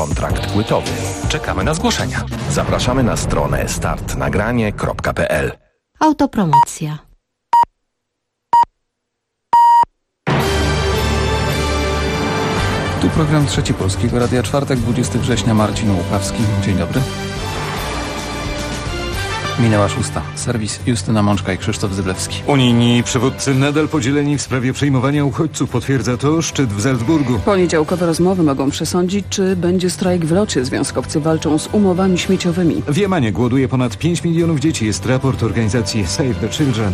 kontrakt płytowy. Czekamy na zgłoszenia. Zapraszamy na stronę startnagranie.pl. Autopromocja. Tu program Trzeci Polskiego Radia, czwartek, 20 września, Marcin Łukawski. Dzień dobry. Minęła 6. Serwis Justyna Mączka i Krzysztof Zyblewski. Unijni przywódcy nadal podzieleni w sprawie przyjmowania uchodźców. Potwierdza to szczyt w Salzburgu. Poniedziałkowe rozmowy mogą przesądzić, czy będzie strajk w locie. Związkowcy walczą z umowami śmieciowymi. W Jemenie głoduje ponad 5 milionów dzieci. Jest raport organizacji Save the Children.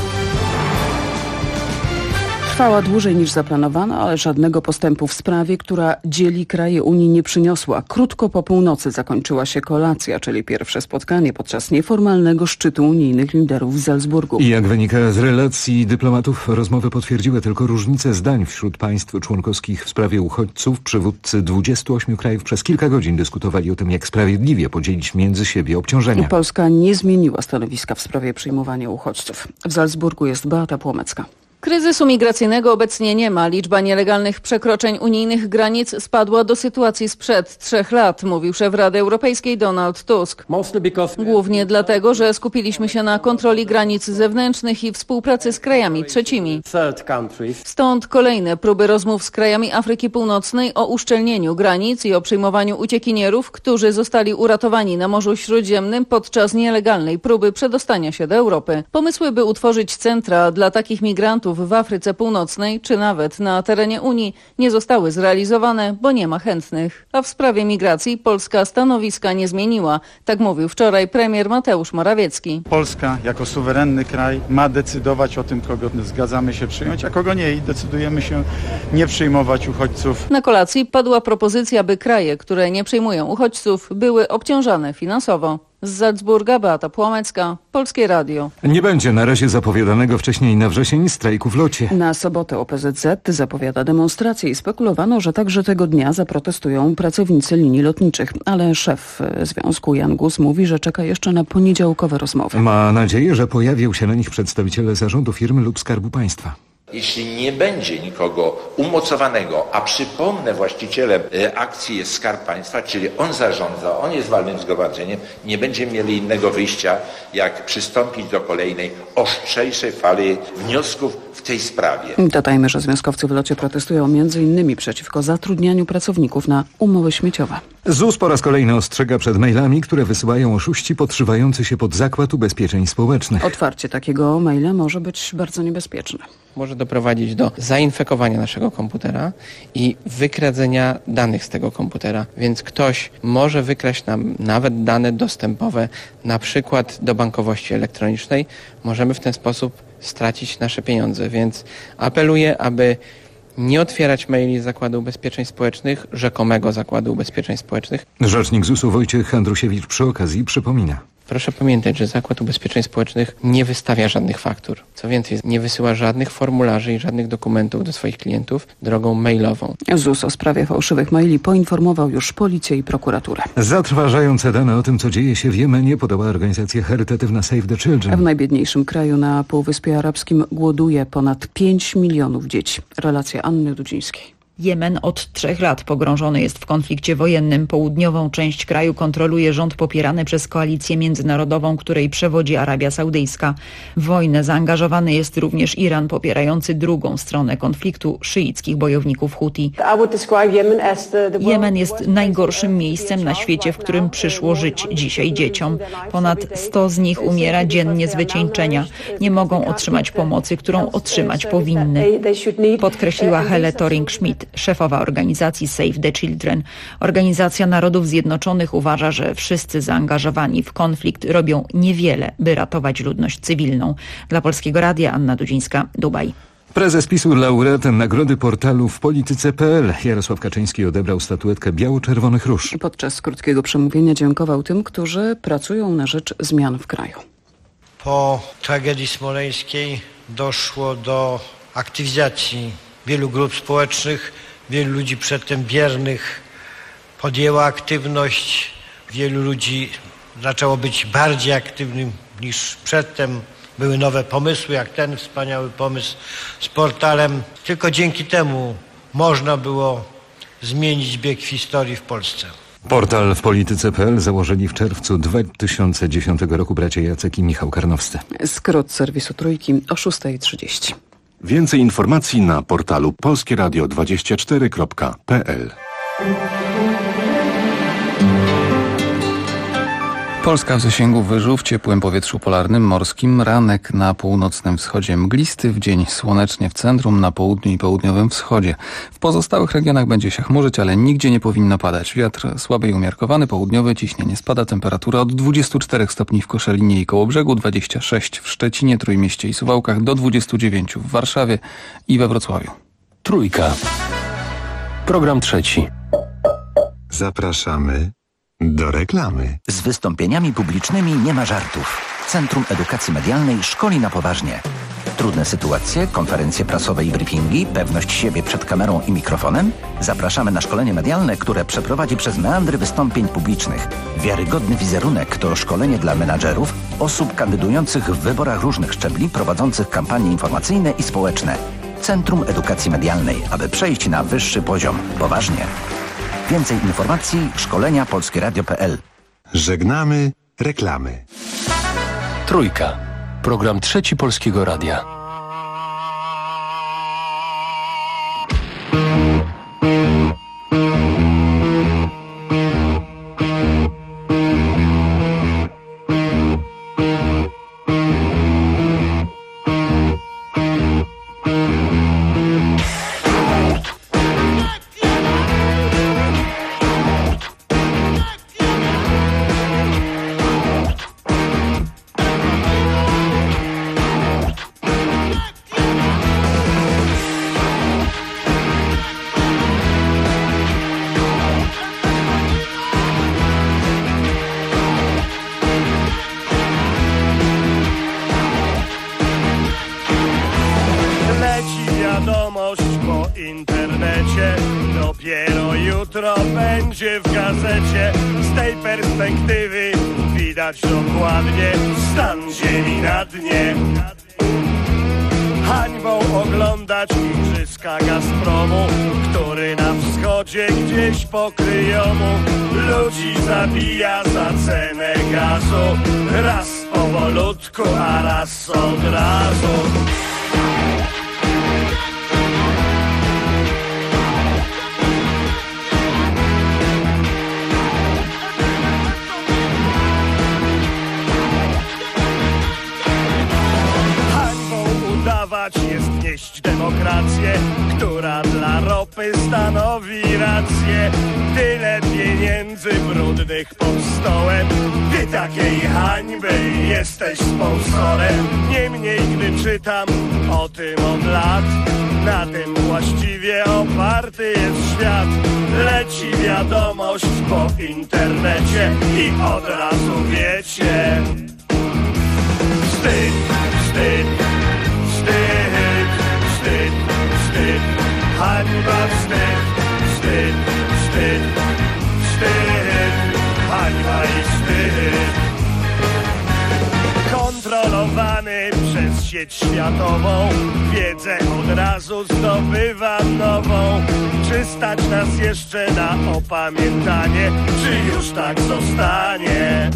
Trwała dłużej niż zaplanowano, ale żadnego postępu w sprawie, która dzieli kraje Unii, nie przyniosła. Krótko po północy zakończyła się kolacja, czyli pierwsze spotkanie podczas nieformalnego szczytu unijnych liderów w Salzburgu. I jak wynika z relacji dyplomatów, rozmowy potwierdziły tylko różnice zdań wśród państw członkowskich w sprawie uchodźców. Przywódcy 28 krajów przez kilka godzin dyskutowali o tym, jak sprawiedliwie podzielić między siebie obciążenia. Polska nie zmieniła stanowiska w sprawie przyjmowania uchodźców. W Salzburgu jest Beata Płomecka. Kryzysu migracyjnego obecnie nie ma. Liczba nielegalnych przekroczeń unijnych granic spadła do sytuacji sprzed 3 lat, mówił szef Rady Europejskiej Donald Tusk. Głównie dlatego, że skupiliśmy się na kontroli granic zewnętrznych i współpracy z krajami trzecimi. Stąd kolejne próby rozmów z krajami Afryki Północnej o uszczelnieniu granic i o przyjmowaniu uciekinierów, którzy zostali uratowani na Morzu Śródziemnym podczas nielegalnej próby przedostania się do Europy. Pomysły, by utworzyć centra dla takich migrantów w Afryce Północnej czy nawet na terenie Unii nie zostały zrealizowane, bo nie ma chętnych. A w sprawie migracji Polska stanowiska nie zmieniła. Tak mówił wczoraj premier Mateusz Morawiecki. Polska jako suwerenny kraj ma decydować o tym, kogo zgadzamy się przyjąć, a kogo nie, i decydujemy się nie przyjmować uchodźców. Na kolacji padła propozycja, by kraje, które nie przyjmują uchodźców, były obciążane finansowo. Z Salzburga Beata Płomecka, Polskie Radio. Nie będzie na razie zapowiadanego wcześniej na wrzesień strajku w locie. Na sobotę OPZZ zapowiada demonstrację i spekulowano, że także tego dnia zaprotestują pracownicy linii lotniczych. Ale szef związku Jan Gus mówi, że czeka jeszcze na poniedziałkowe rozmowy. Ma nadzieję, że pojawią się na nich przedstawiciele zarządu firmy lub Skarbu Państwa. Jeśli nie będzie nikogo umocowanego, a przypomnę, właścicielem akcji jest Skarb Państwa, czyli on zarządza, on jest walnym zgromadzeniem, nie będziemy mieli innego wyjścia, jak przystąpić do kolejnej, ostrzejszej fali wniosków w tej sprawie. Dodajmy, że związkowcy w locie protestują m.in. przeciwko zatrudnianiu pracowników na umowy śmieciowe. ZUS po raz kolejny ostrzega przed mailami, które wysyłają oszuści podszywający się pod Zakład Ubezpieczeń Społecznych. Otwarcie takiego maila może być bardzo niebezpieczne. Może doprowadzić do zainfekowania naszego komputera i wykradzenia danych z tego komputera. Więc ktoś może wykraść nam nawet dane dostępowe, na przykład do bankowości elektronicznej. Możemy w ten sposób stracić nasze pieniądze. Więc apeluję, aby nie otwierać maili Zakładu Ubezpieczeń Społecznych, rzekomego Zakładu Ubezpieczeń Społecznych. Rzecznik ZUS-u Wojciech Andrusiewicz przy okazji przypomina. Proszę pamiętać, że Zakład Ubezpieczeń Społecznych nie wystawia żadnych faktur. Co więcej, nie wysyła żadnych formularzy i żadnych dokumentów do swoich klientów drogą mailową. ZUS o sprawie fałszywych maili poinformował już policję i prokuraturę. Zatrważające dane o tym, co dzieje się w Jemenie, podała organizacja charytatywna Save the Children. W najbiedniejszym kraju na Półwyspie Arabskim głoduje ponad 5 milionów dzieci. Relacja Anny Dudzińskiej. Jemen od 3 lat pogrążony jest w konflikcie wojennym. Południową część kraju kontroluje rząd popierany przez koalicję międzynarodową, której przewodzi Arabia Saudyjska. W wojnę zaangażowany jest również Iran, popierający drugą stronę konfliktu, szyickich bojowników Huti. Jemen jest najgorszym miejscem na świecie, w którym przyszło żyć dzisiaj dzieciom. Ponad 100 z nich umiera dziennie z wycieńczenia. Nie mogą otrzymać pomocy, którą otrzymać powinny, podkreśliła Hele Thorning-Schmidt, szefowa organizacji Save the Children. Organizacja Narodów Zjednoczonych uważa, że wszyscy zaangażowani w konflikt robią niewiele, by ratować ludność cywilną. Dla Polskiego Radia Anna Dudzińska, Dubaj. Prezes PiS-u, laureat nagrody portalu w polityce.pl Jarosław Kaczyński odebrał statuetkę Biało-Czerwonych Róż. Podczas krótkiego przemówienia dziękował tym, którzy pracują na rzecz zmian w kraju. Po tragedii smoleńskiej doszło do aktywizacji wielu grup społecznych, wielu ludzi przedtem biernych podjęło aktywność, wielu ludzi zaczęło być bardziej aktywnym niż przedtem. Były nowe pomysły, jak ten wspaniały pomysł z portalem. Tylko dzięki temu można było zmienić bieg historii w Polsce. Portal w polityce.pl założyli w czerwcu 2010 roku bracia Jacek i Michał Karnowscy. Skrót serwisu Trójki o 6:30. Więcej informacji na portalu polskieradio24.pl. Polska w zasięgu wyżu, w ciepłym powietrzu polarnym, morskim. Ranek na północnym wschodzie mglisty, w dzień słonecznie w centrum, na południu i południowym wschodzie. W pozostałych regionach będzie się chmurzyć, ale nigdzie nie powinno padać. Wiatr słaby i umiarkowany, południowy, ciśnienie spada, temperatura od 24 stopni w Koszalinie i Kołobrzegu, 26 w Szczecinie, Trójmieście i Suwałkach, do 29 w Warszawie i we Wrocławiu. Trójka. Program trzeci. Zapraszamy do reklamy. Z wystąpieniami publicznymi nie ma żartów. Centrum Edukacji Medialnej szkoli na poważnie. Trudne sytuacje, konferencje prasowe i briefingi, pewność siebie przed kamerą i mikrofonem? Zapraszamy na szkolenie medialne, które przeprowadzi przez meandry wystąpień publicznych. Wiarygodny wizerunek to szkolenie dla menadżerów, osób kandydujących w wyborach różnych szczebli, prowadzących kampanie informacyjne i społeczne. Centrum Edukacji Medialnej, aby przejść na wyższy poziom. Poważnie. Więcej informacji szkolenia polskieradio.pl. Żegnamy reklamy. Trójka. Program trzeci Polskiego Radia. Będzie w gazecie, z tej perspektywy widać dokładnie stan ziemi na dnie. Hańbą oglądać igrzyska Gazpromu, który na wschodzie gdzieś pokryjomu ludzi zabija za cenę gazu. Raz powolutku, a raz od razu. Jest nieść demokrację, która dla ropy stanowi rację. Tyle pieniędzy brudnych pod stołem, ty takiej hańby jesteś sponsorem. Niemniej gdy czytam o tym od lat, na tym właściwie oparty jest świat. Leci wiadomość po internecie i od razu wiecie. Wstyd, wstyd. Wstyd, wstyd, wstyd, hańba, wstyd, wstyd, wstyd, wstyd, hańba i wstyd. Kontrolowany przez sieć światową, wiedzę od razu zdobywam nową. Czy stać nas jeszcze na opamiętanie, czy już tak zostanie?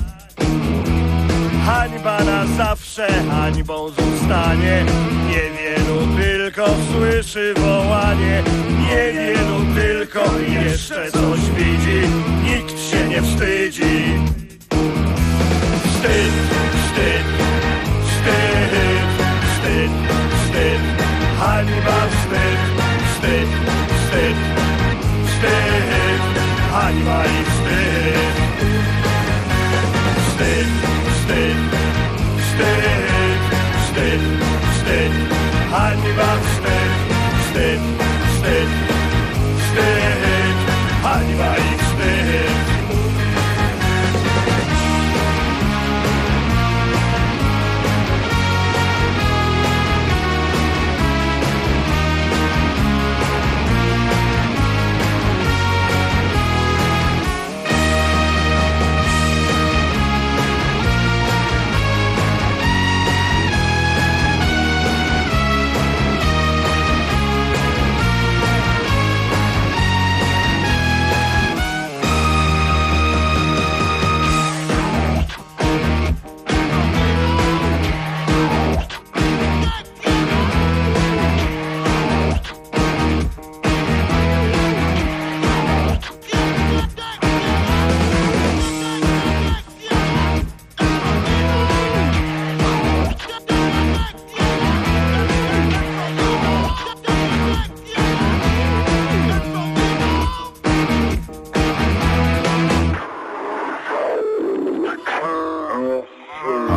Hańba na zawsze hańbą zostanie. Niewielu tylko słyszy wołanie, niewielu tylko jeszcze coś widzi, nikt się nie wstydzi. Wstyd, wstyd, wstyd, wstyd, wstyd, hańba, wstyd, wstyd, wstyd, wstyd, hańba i wstyd. Wstyd, wstyd, wstyd, wstyd, wstyd, hańba, wstyd, wstyd, wstyd, wstyd, hańba i wstyd.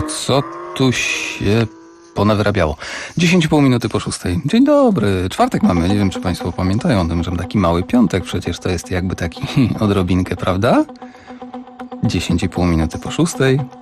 co tu się ponawyrabiało? 10,5 minuty po 6. Dzień dobry, czwartek mamy. Nie wiem, czy Państwo pamiętają o tym, że taki mały piątek przecież to jest jakby taki odrobinkę, prawda? 10,5 minuty po 6.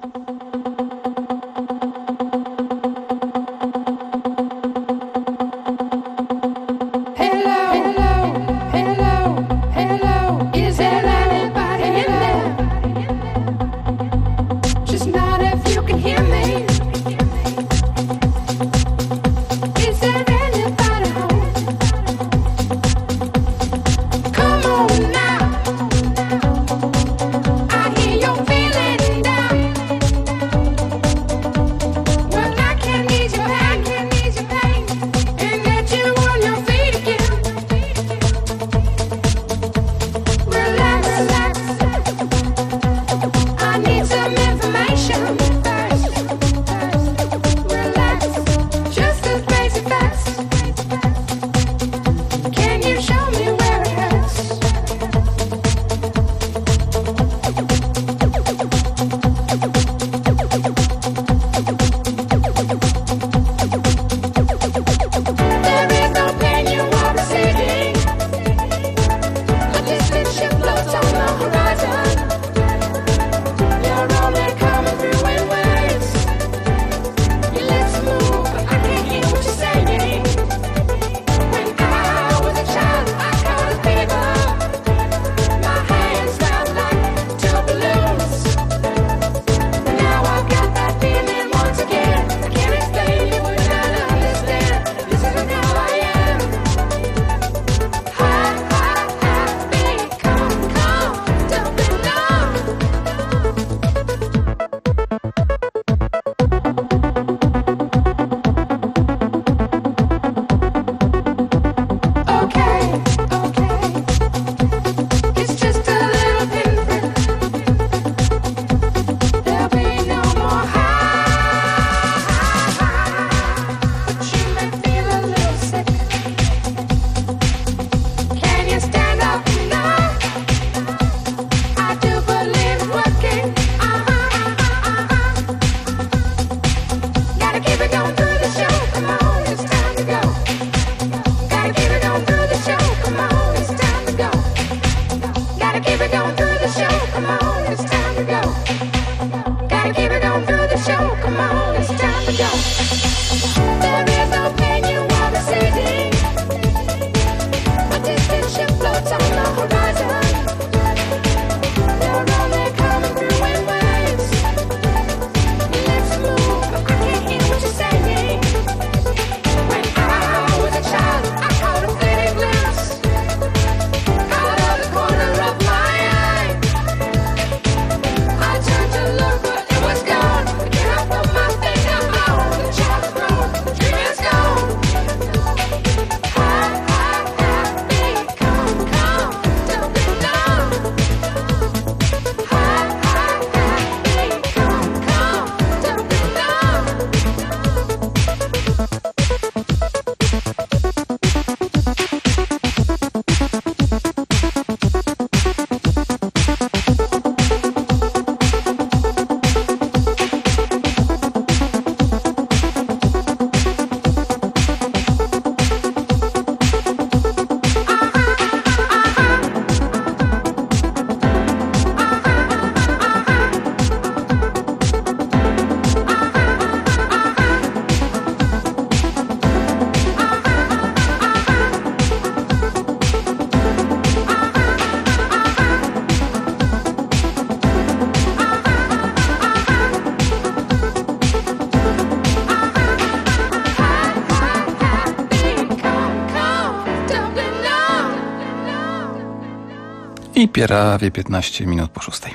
I prawie 15 minut po 6.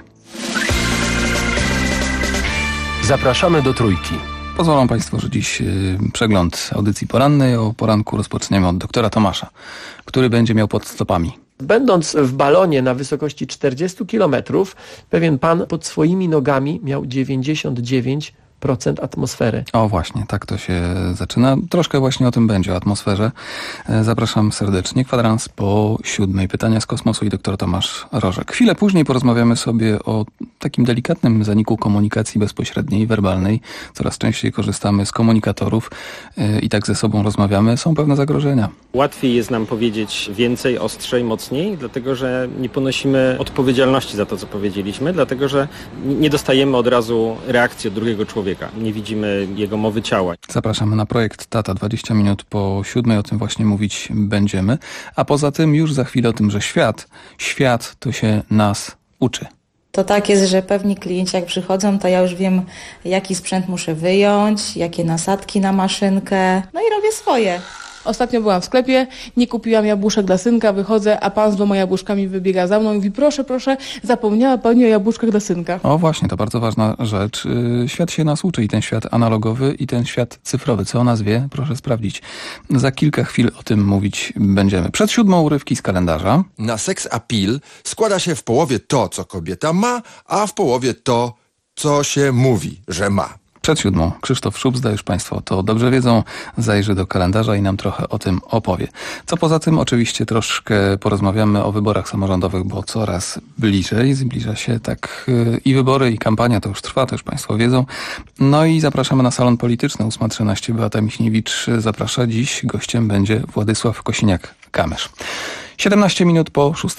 Zapraszamy do Trójki. Pozwolą Państwo, że dziś przegląd audycji porannej. O poranku rozpoczniemy od doktora Tomasza, który będzie miał pod stopami. Będąc w balonie na wysokości 40 km, pewien pan pod swoimi nogami miał 99% atmosfery. O właśnie, tak to się zaczyna. Troszkę właśnie o tym będzie, o atmosferze. Zapraszam serdecznie. Kwadrans po 7. Pytania z kosmosu i doktor Tomasz Rożek. Chwilę później porozmawiamy sobie o takim delikatnym zaniku komunikacji bezpośredniej, werbalnej, coraz częściej korzystamy z komunikatorów i tak ze sobą rozmawiamy, są pewne zagrożenia. Łatwiej jest nam powiedzieć więcej, ostrzej, mocniej, dlatego że nie ponosimy odpowiedzialności za to, co powiedzieliśmy, dlatego że nie dostajemy od razu reakcji od drugiego człowieka. Nie widzimy jego mowy ciała. Zapraszamy na projekt Tata. 20 minut po 7, o tym właśnie mówić będziemy. A poza tym już za chwilę o tym, że świat to się nas uczy. To tak jest, że pewni klienci jak przychodzą, to ja już wiem, jaki sprzęt muszę wyjąć, jakie nasadki na maszynkę, no i robię swoje. Ostatnio byłam w sklepie, nie kupiłam jabłuszek dla synka, wychodzę, a pan z 2 jabłuszkami wybiega za mną i mówi: proszę, zapomniała pani o jabłuszkach dla synka. O właśnie, to bardzo ważna rzecz. Świat się nas uczy, i ten świat analogowy, i ten świat cyfrowy. Co o nas wie? Proszę sprawdzić. Za kilka chwil o tym mówić będziemy. Przed 7 urywki z kalendarza. Na sex appeal składa się w połowie to, co kobieta ma, a w połowie to, co się mówi, że ma. Przed 7 Krzysztof Szubzda, już Państwo to dobrze wiedzą, zajrzy do kalendarza i nam trochę o tym opowie. Co poza tym, oczywiście troszkę porozmawiamy o wyborach samorządowych, bo coraz bliżej, zbliża się tak i wybory, i kampania, to już trwa, to już Państwo wiedzą. No i zapraszamy na salon polityczny 8:13. Beata Michniewicz zaprasza. Dziś gościem będzie Władysław Kosiniak-Kamysz. 17 minut po 6.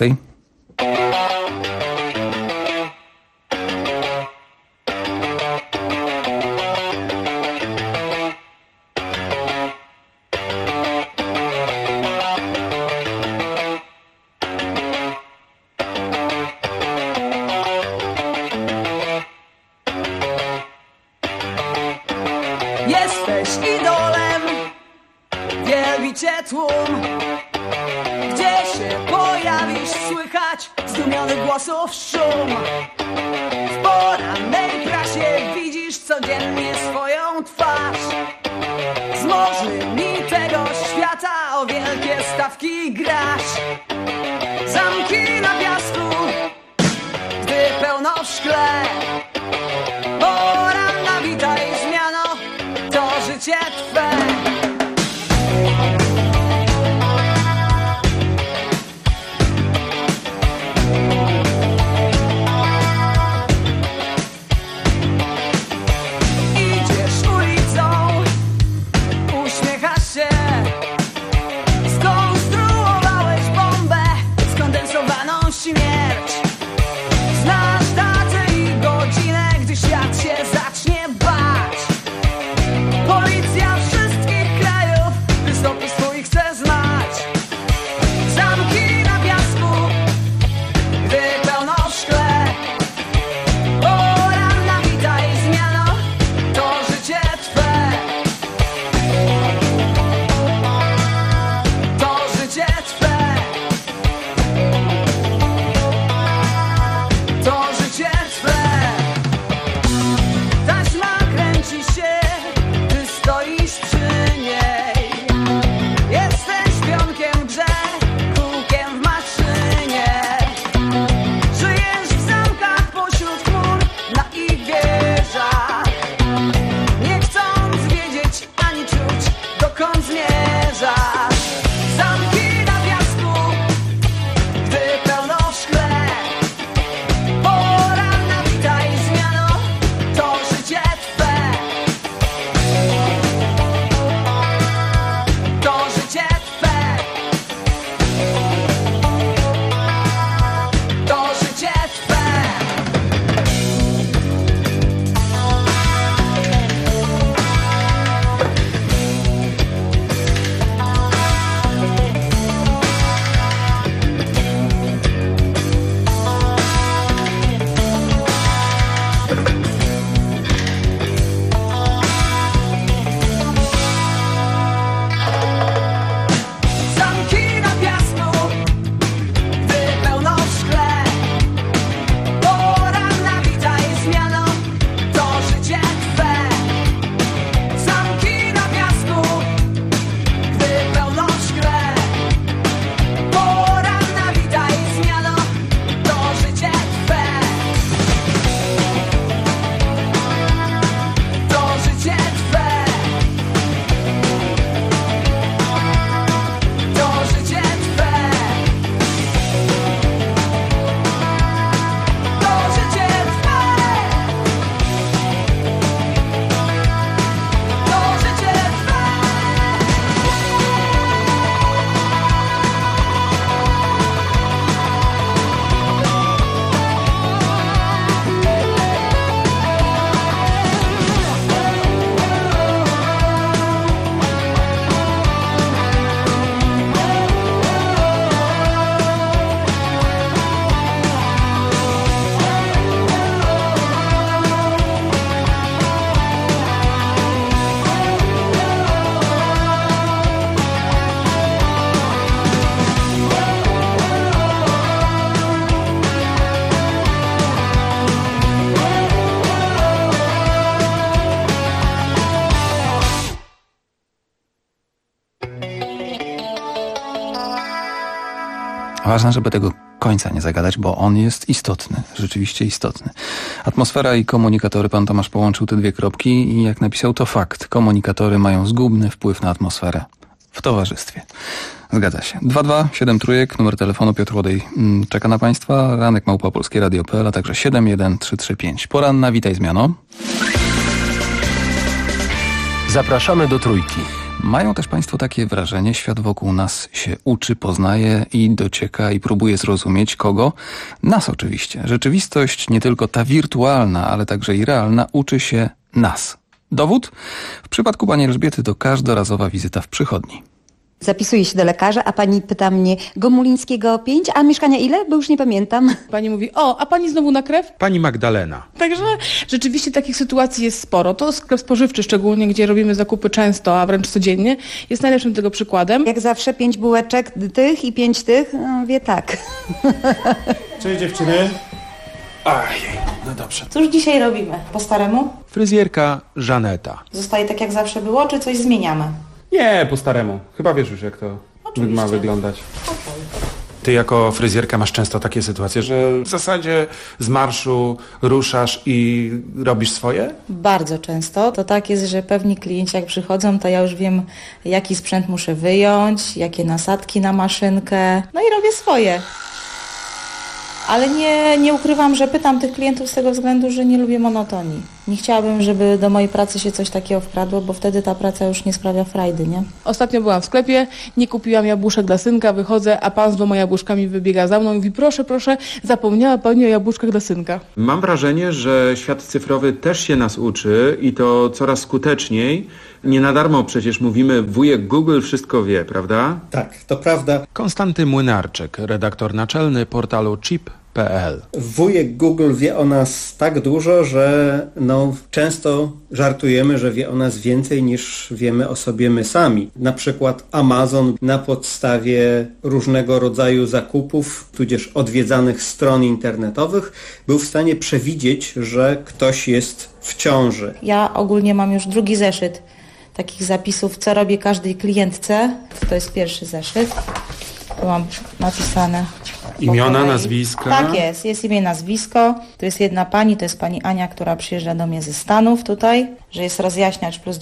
Jesteś idolem, wielbi cię tłum. Gdzie się pojawisz, słychać zdumionych głosów szum. W porannej prasie widzisz codziennie swoją twarz. Zmożnymi tego świata o wielkie stawki grasz. Zamki na piasku, gdy pełno w szkle. Poranna, witaj zmiano, to życie twe. Idziesz ulicą, uśmiechasz się. Skonstruowałeś bombę, skondensowaną śmierć. Znasz datę i godzinę. Ważne, żeby tego końca nie zagadać, bo on jest istotny, rzeczywiście istotny. Atmosfera i komunikatory, pan Tomasz połączył te dwie kropki i jak napisał, to fakt. Komunikatory mają zgubny wpływ na atmosferę w towarzystwie. Zgadza się. 2273, numer telefonu Piotr Łodej czeka na państwa. Ranek @ polskieradio.pl, a także 71335. Poranna, witaj zmiano. Zapraszamy do Trójki. Mają też państwo takie wrażenie, świat wokół nas się uczy, poznaje i docieka i próbuje zrozumieć kogo? Nas oczywiście. Rzeczywistość, nie tylko ta wirtualna, ale także i realna, uczy się nas. Dowód? W przypadku pani Elżbiety to każdorazowa wizyta w przychodni. Zapisuję się do lekarza, a pani pyta mnie Gomulińskiego 5, a mieszkania ile? Bo już nie pamiętam. Pani mówi, a pani znowu na krew? Pani Magdalena. Także rzeczywiście takich sytuacji jest sporo. To sklep spożywczy szczególnie, gdzie robimy zakupy często, a wręcz codziennie, jest najlepszym tego przykładem. Jak zawsze 5 bułeczek tych i 5 tych, wie tak. Cześć dziewczyny. Ojej, no dobrze. Cóż dzisiaj robimy? Po staremu? Fryzjerka Żaneta. Zostaje tak jak zawsze było, czy coś zmieniamy? Nie, po staremu. Chyba wiesz już, jak to ma wyglądać. Ty jako fryzjerka masz często takie sytuacje, że w zasadzie z marszu ruszasz i robisz swoje? Bardzo często. To tak jest, że pewni klienci jak przychodzą, to ja już wiem, jaki sprzęt muszę wyjąć, jakie nasadki na maszynkę. No i robię swoje. Ale nie ukrywam, że pytam tych klientów z tego względu, że nie lubię monotonii. Nie chciałabym, żeby do mojej pracy się coś takiego wkradło, bo wtedy ta praca już nie sprawia frajdy, nie? Ostatnio byłam w sklepie, nie kupiłam jabłuszek dla synka, wychodzę, a pan z 2 jabłuszkami wybiega za mną i mówi, proszę, zapomniała pani o jabłuszkach dla synka. Mam wrażenie, że świat cyfrowy też się nas uczy i to coraz skuteczniej. Nie na darmo przecież mówimy, wujek Google wszystko wie, prawda? Tak, to prawda. Konstanty Młynarczyk, redaktor naczelny portalu chip.pl. Wujek Google wie o nas tak dużo, że często żartujemy, że wie o nas więcej niż wiemy o sobie my sami. Na przykład Amazon na podstawie różnego rodzaju zakupów, tudzież odwiedzanych stron internetowych, był w stanie przewidzieć, że ktoś jest w ciąży. Ja ogólnie mam już drugi zeszyt takich zapisów, co robię każdej klientce. To jest pierwszy zeszyt. Tu mam napisane imiona, nazwiska. Tak jest imię, nazwisko. Tu jest jedna pani, to jest pani Ania, która przyjeżdża do mnie ze Stanów tutaj, że jest rozjaśniacz plus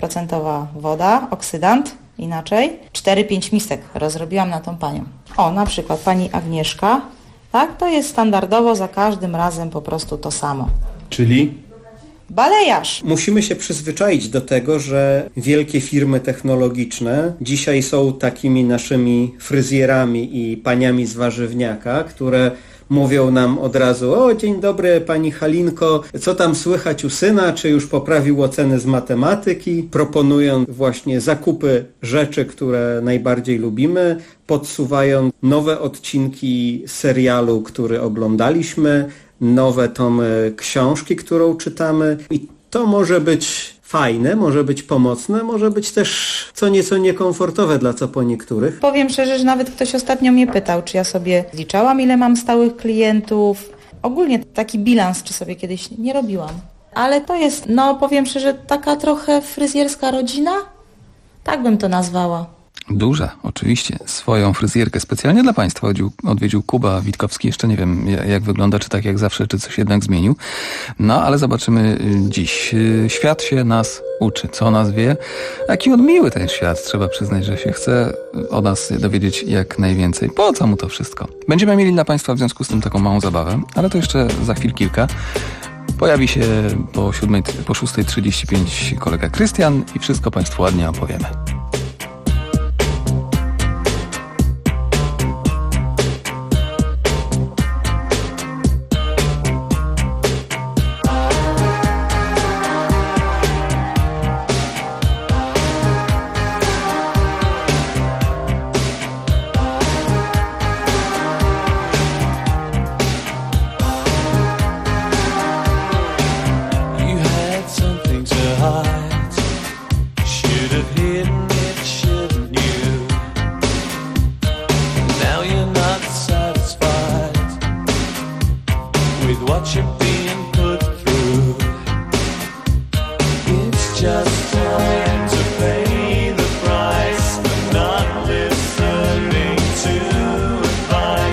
9% woda, oksydant, inaczej. 4-5 misek rozrobiłam na tą panią. Na przykład pani Agnieszka, tak, to jest standardowo za każdym razem po prostu to samo. Czyli? Balejarz. Musimy się przyzwyczaić do tego, że wielkie firmy technologiczne dzisiaj są takimi naszymi fryzjerami i paniami z warzywniaka, które mówią nam od razu, dzień dobry pani Halinko, co tam słychać u syna, czy już poprawił oceny z matematyki, proponują właśnie zakupy rzeczy, które najbardziej lubimy, podsuwają nowe odcinki serialu, który oglądaliśmy, nowe tomy książki, którą czytamy i to może być fajne, może być pomocne, może być też co nieco niekomfortowe dla co po niektórych. Powiem szczerze, że nawet ktoś ostatnio mnie pytał, czy ja sobie zliczałam, ile mam stałych klientów. Ogólnie taki bilans, czy sobie kiedyś nie robiłam. Ale to jest, powiem szczerze, taka trochę fryzjerska rodzina? Tak bym to nazwała. Duża, oczywiście. Swoją fryzjerkę specjalnie dla państwa odwiedził Kuba Witkowski. Jeszcze nie wiem, jak wygląda, czy tak jak zawsze, czy coś jednak zmienił. Ale zobaczymy dziś. Świat się nas uczy. Co nas wie? Jaki on miły ten świat. Trzeba przyznać, że się chce o nas dowiedzieć jak najwięcej. Po co mu to wszystko? Będziemy mieli dla państwa w związku z tym taką małą zabawę, ale to jeszcze za chwil kilka. Pojawi się po 6:35 kolega Krystian i wszystko państwu ładnie opowiemy. Price, but not listening to advice.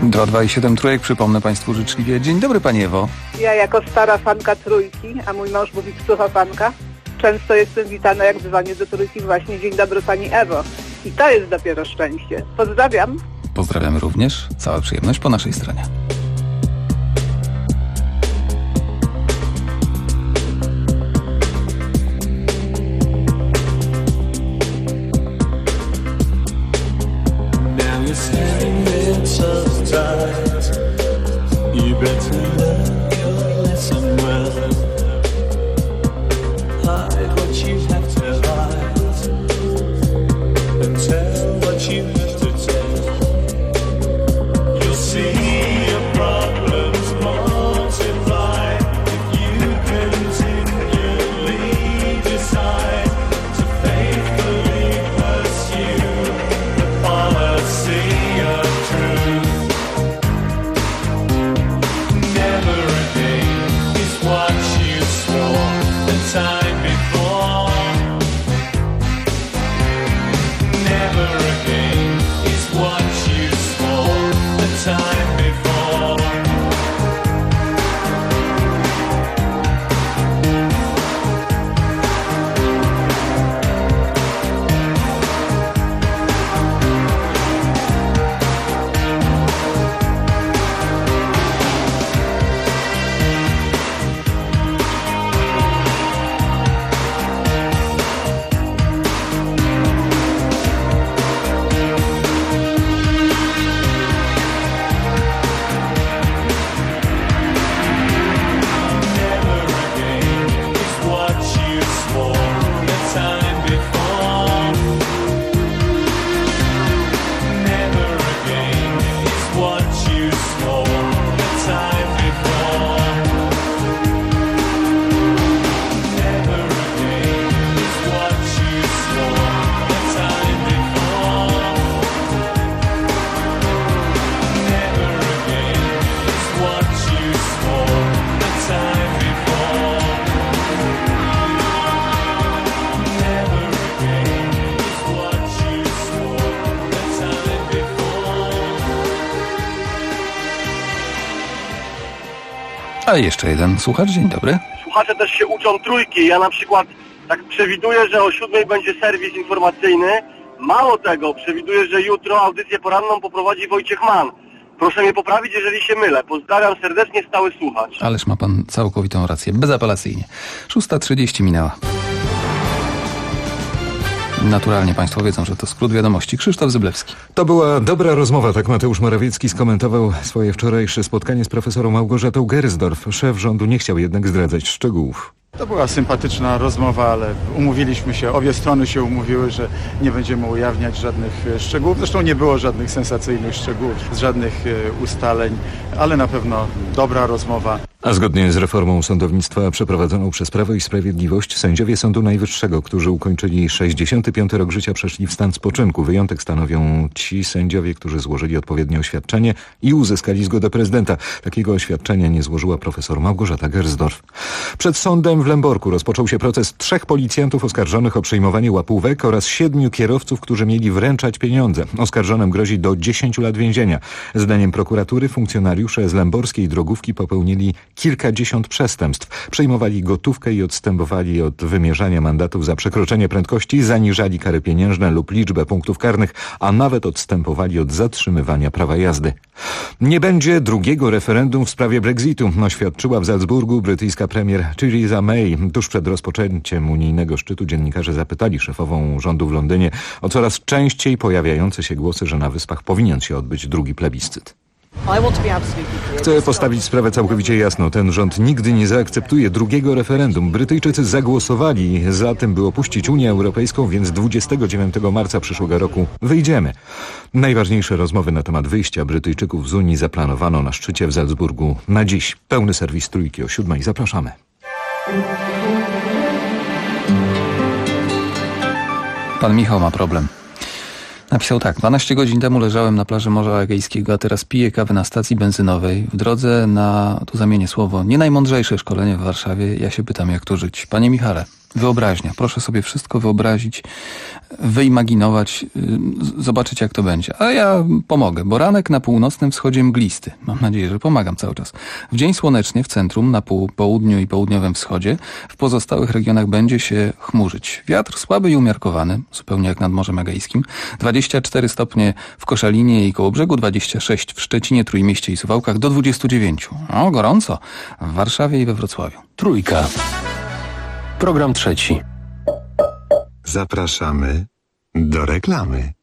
227 trójek, przypomnę Państwu życzliwie. Dzień dobry Pani Ewo. Ja jako stara fanka Trójki, a mój mąż mówi psucha fanka, często jestem witana jak dzwonię do Trójki właśnie dzień dobry Pani Ewo. I to jest dopiero szczęście. Pozdrawiam. Pozdrawiamy również. Cała przyjemność po naszej stronie. You better learn your lesson well. Hide what you have to hide and tell what you have to tell. You'll see your problems multiply if you continually decide to faithfully pursue the policy of truth. Time before, never again is what you swore the time before. A jeszcze jeden słuchacz, dzień dobry. Słuchacze też się uczą Trójki. Ja na przykład tak przewiduję, że o 7:00 będzie serwis informacyjny. Mało tego, przewiduję, że jutro audycję poranną poprowadzi Wojciech Mann. Proszę mnie poprawić, jeżeli się mylę. Pozdrawiam serdecznie, stały słuchacz. Ależ ma pan całkowitą rację, bezapelacyjnie. 6:30 minęła. Naturalnie Państwo wiedzą, że to skrót wiadomości. Krzysztof Zyblewski. To była dobra rozmowa, tak Mateusz Morawiecki skomentował swoje wczorajsze spotkanie z profesorą Małgorzatą Gersdorf. Szef rządu nie chciał jednak zdradzać szczegółów. To była sympatyczna rozmowa, ale umówiliśmy się, obie strony się umówiły, że nie będziemy ujawniać żadnych szczegółów. Zresztą nie było żadnych sensacyjnych szczegółów, żadnych ustaleń, ale na pewno dobra rozmowa. A zgodnie z reformą sądownictwa przeprowadzoną przez Prawo i Sprawiedliwość, sędziowie Sądu Najwyższego, którzy ukończyli 65. rok życia, przeszli w stan spoczynku. Wyjątek stanowią ci sędziowie, którzy złożyli odpowiednie oświadczenie i uzyskali zgodę prezydenta. Takiego oświadczenia nie złożyła profesor Małgorzata Gersdorf. Przed sądem w Lęborku rozpoczął się proces 3 policjantów oskarżonych o przejmowanie łapówek oraz 7 kierowców, którzy mieli wręczać pieniądze. Oskarżonym grozi do 10 lat więzienia. Zdaniem prokuratury funkcjonariusze z lęborskiej drogówki popełnili kilkadziesiąt przestępstw. Przejmowali gotówkę i odstępowali od wymierzania mandatów za przekroczenie prędkości, zaniżali kary pieniężne lub liczbę punktów karnych, a nawet odstępowali od zatrzymywania prawa jazdy. Nie będzie drugiego referendum w sprawie Brexitu, oświadczyła w Salzburgu brytyjska premier Theresa May. Tuż przed rozpoczęciem unijnego szczytu dziennikarze zapytali szefową rządu w Londynie o coraz częściej pojawiające się głosy, że na Wyspach powinien się odbyć drugi plebiscyt. Chcę postawić sprawę całkowicie jasno. Ten rząd nigdy nie zaakceptuje drugiego referendum. Brytyjczycy zagłosowali za tym, by opuścić Unię Europejską, więc 29 marca przyszłego roku wyjdziemy. Najważniejsze rozmowy na temat wyjścia Brytyjczyków z Unii zaplanowano na szczycie w Salzburgu na dziś. Pełny serwis Trójki o 7:00. Zapraszamy. Pan Michał ma problem. Napisał tak: 12 godzin temu leżałem na plaży Morza Egejskiego, a teraz piję kawę na stacji benzynowej. W drodze na, tu zamienię słowo, nie najmądrzejsze szkolenie w Warszawie. Ja się pytam, jak tu żyć. Panie Michale. Wyobraźnia. Proszę sobie wszystko wyobrazić, wyimaginować, zobaczyć jak to będzie. A ja pomogę, bo ranek na północnym wschodzie mglisty. Mam nadzieję, że pomagam cały czas. W dzień słonecznie w centrum, na południu i południowym wschodzie. W pozostałych regionach będzie się chmurzyć. Wiatr słaby i umiarkowany, zupełnie jak nad Morzem Egejskim. 24 stopnie w Koszalinie i Kołobrzegu, 26 w Szczecinie, Trójmieście i Suwałkach, do 29. No, gorąco. W Warszawie i we Wrocławiu. Trójka. Program trzeci. Zapraszamy do reklamy.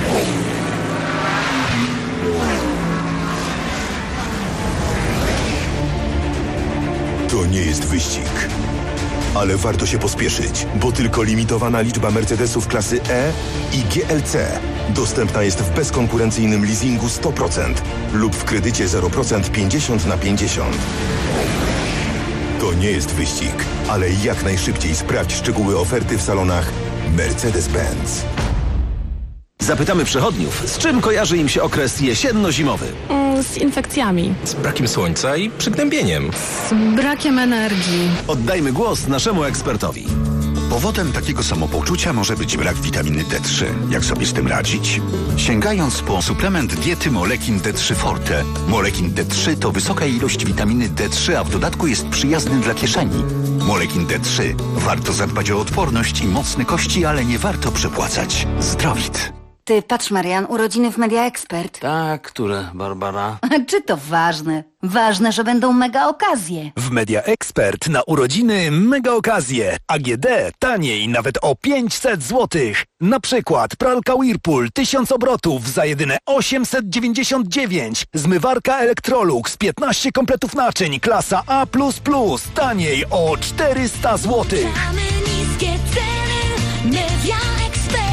To nie jest wyścig, ale warto się pospieszyć, bo tylko limitowana liczba Mercedesów klasy E i GLC dostępna jest w bezkonkurencyjnym leasingu 100% lub w kredycie 0% 50/50. To nie jest wyścig, ale jak najszybciej sprawdź szczegóły oferty w salonach Mercedes-Benz. Zapytamy przechodniów, z czym kojarzy im się okres jesienno-zimowy. Z infekcjami. Z brakiem słońca i przygnębieniem. Z brakiem energii. Oddajmy głos naszemu ekspertowi. Powodem takiego samopoczucia może być brak witaminy D3. Jak sobie z tym radzić? Sięgając po suplement diety Molekin D3 Forte. Molekin D3 to wysoka ilość witaminy D3, a w dodatku jest przyjazny dla kieszeni. Molekin D3. Warto zadbać o odporność i mocne kości, ale nie warto przepłacać. Zdrowit. Ty, patrz Marian, urodziny w Media Expert. Tak, które, Barbara? Czy to ważne? Ważne, że będą mega okazje. W Media Expert na urodziny mega okazje. AGD taniej nawet o 500 zł. Na przykład pralka Whirlpool 1000 obrotów za jedyne 899. Zmywarka Electrolux 15 kompletów naczyń klasa A++. Taniej o 400 zł. Niskie ceny, Media Expert.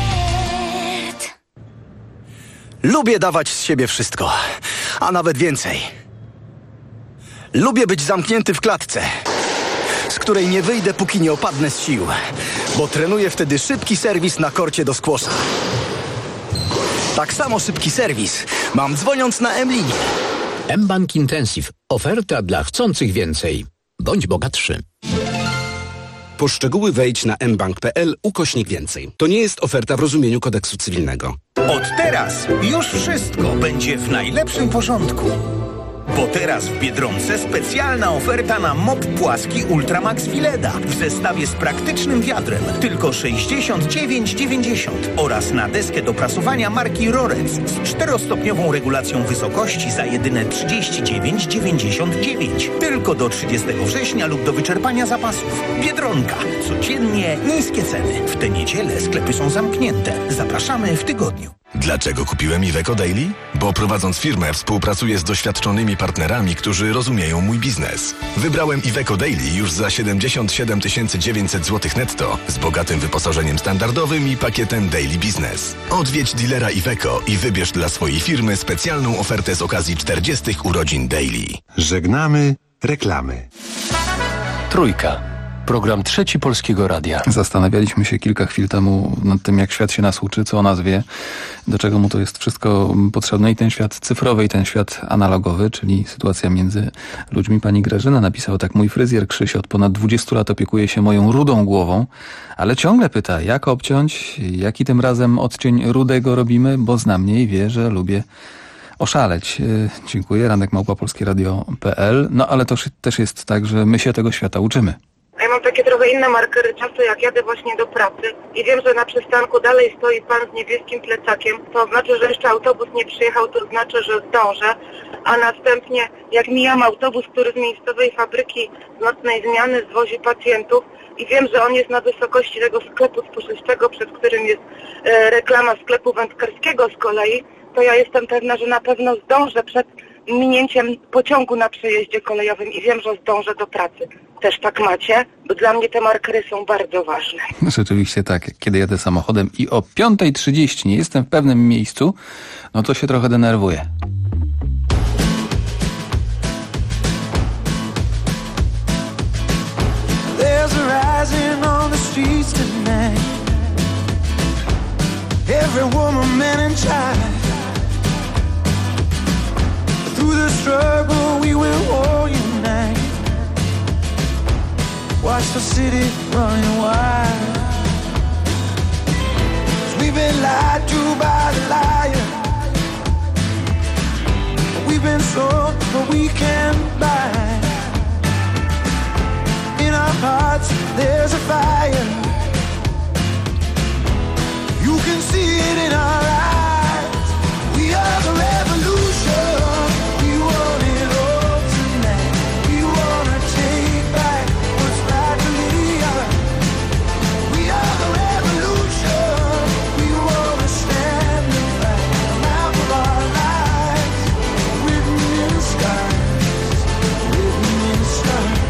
Lubię dawać z siebie wszystko, a nawet więcej. Lubię być zamknięty w klatce, z której nie wyjdę, póki nie opadnę z sił, bo trenuję wtedy szybki serwis na korcie do squasha. Tak samo szybki serwis mam dzwoniąc na M-linię. mBank Intensive. Oferta dla chcących więcej. Bądź bogatszy. Po szczegóły wejdź na mbank.pl/więcej. To nie jest oferta w rozumieniu kodeksu cywilnego. Od teraz już wszystko będzie w najlepszym porządku. Bo teraz w Biedronce specjalna oferta na mop płaski Ultramax Vileda w zestawie z praktycznym wiadrem tylko 69,90 oraz na deskę do prasowania marki Rorec z 4-stopniową regulacją wysokości za jedyne 39,99. Tylko do 30 września lub do wyczerpania zapasów. Biedronka. Codziennie niskie ceny. W tę niedzielę sklepy są zamknięte. Zapraszamy w tygodniu. Dlaczego kupiłem Iveco Daily? Bo prowadząc firmę współpracuję z doświadczonymi partnerami, którzy rozumieją mój biznes. Wybrałem Iveco Daily już za 77 900 zł netto z bogatym wyposażeniem standardowym i pakietem Daily Business. Odwiedź dealera Iveco i wybierz dla swojej firmy specjalną ofertę z okazji 40 urodzin Daily. Żegnamy reklamy. Trójka. Program trzeci Polskiego Radia. Zastanawialiśmy się kilka chwil temu nad tym, jak świat się nas uczy, co o nas wie, do czego mu to jest wszystko potrzebne i ten świat cyfrowy i ten świat analogowy, czyli sytuacja między ludźmi. Pani Grażyna napisała tak: mój fryzjer Krzyś od ponad 20 lat opiekuje się moją rudą głową, ale ciągle pyta, jak obciąć, jaki tym razem odcień rudego robimy, bo zna mnie i wie, że lubię oszaleć. Dziękuję. ranek@polskieradio.pl. No ale to też jest tak, że my się tego świata uczymy. Ja mam takie trochę inne markery czasu, jak jadę właśnie do pracy i wiem, że na przystanku dalej stoi pan z niebieskim plecakiem. To znaczy, że jeszcze autobus nie przyjechał, to znaczy, że zdążę. A następnie, jak mijam autobus, który z miejscowej fabryki z nocnej zmiany zwozi pacjentów i wiem, że on jest na wysokości tego sklepu spożywczego, przed którym jest reklama sklepu wędkarskiego z kolei, to ja jestem pewna, że na pewno zdążę przed minięciem pociągu na przejeździe kolejowym i wiem, że zdążę do pracy. Też tak macie? Bo dla mnie te markery są bardzo ważne. Rzeczywiście tak. Kiedy jadę samochodem i o 5:30 nie jestem w pewnym miejscu, no to się trochę denerwuję. There's a rising on the streets tonight. Every woman, man and child. Through the struggle we will all unite. Why watch the city running wild. 'Cause we've been lied to by the liar. We've been sold what we can buy. In our hearts there's a fire. You can see it in our eyes. We are the revolution. We want it all tonight. We wanna take back what's rightfully ours. We are the revolution. We wanna stand and fight. The map of our lives, written in the skies, written in the skies.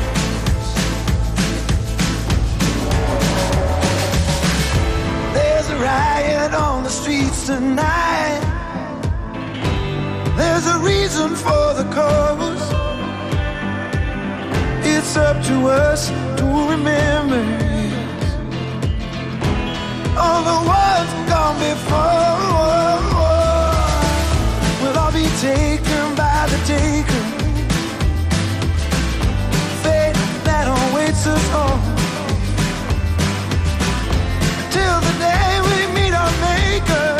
There's a riot on the streets tonight. There's a reason for the chorus. It's up to us to remember it. All the ones gone before will all be taken by the taker. Fate that awaits us all. Till the day we meet our maker,